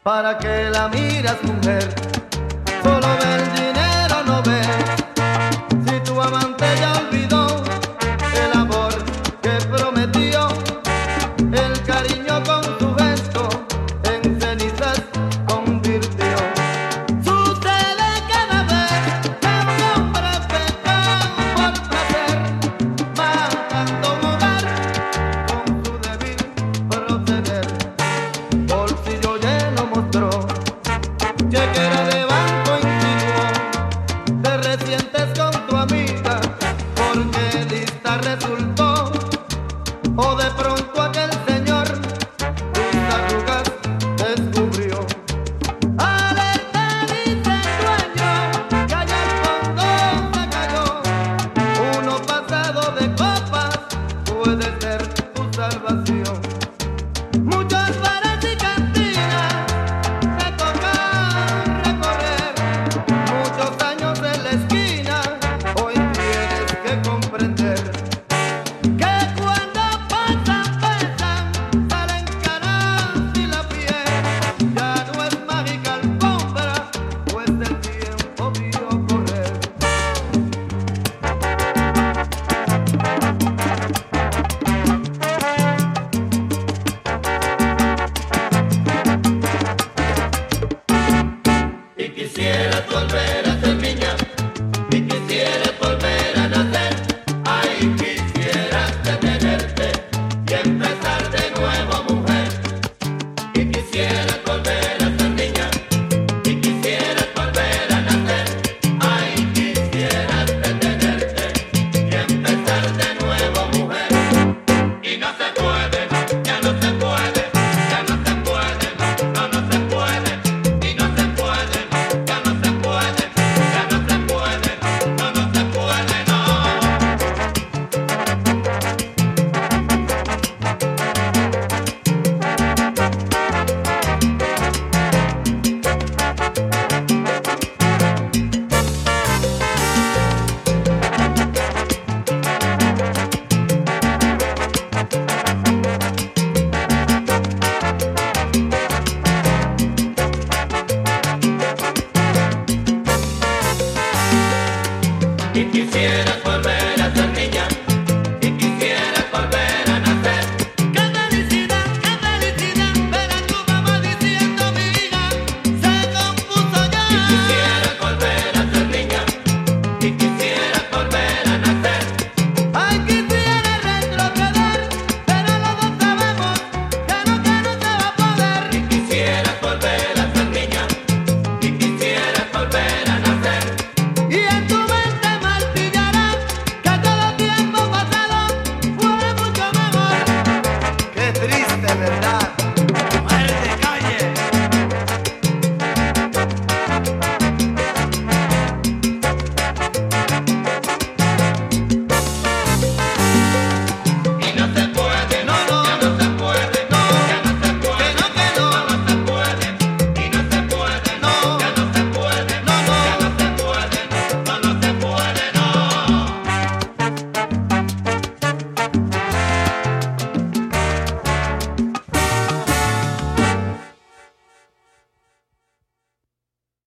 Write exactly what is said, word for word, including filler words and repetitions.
¿Para qué la miras, mujer? Solo ve el dinero, no ve. Si tu amante ya olvidó el amor que prometió, el cariño con su gesto en cenizas convirtió. Sucede cada vez que un hombre peca por placer, matando un hogar con su débil proceder. Bolsillo lleno mostró, chequera de banco insinuó. Te resientes con tu amiga porque lista resultó, o de pronto aquel señor tus arrugas descubrió. Alerta dice el dueño que allá al fondo se cayó. Uno pasado de copas puede ser tu salvación. Muchos bares y cantinas te toca recorrer, muchos años en la esquina. Hoy tienes que comprender que cuando pasan, pesan, salen caras y la piel ya no es mágica alfombra, pues el tiempo vio correr. Y quisieras volver a ser niña, y quisieras volver a nacer. Ay, quisieras detenerte y empezar de nuevo, mujer. Y quisieras volver a ser niña, y quisieras volver a nacer. Ay, quisieras detenerte y empezar de nuevo, mujer. Y no se puede, ya no se puede, ya no se puede, no, no, no se puede. Y no se puede, ya no se puede, ya no se puede, no, no se puede, no. Y quisieras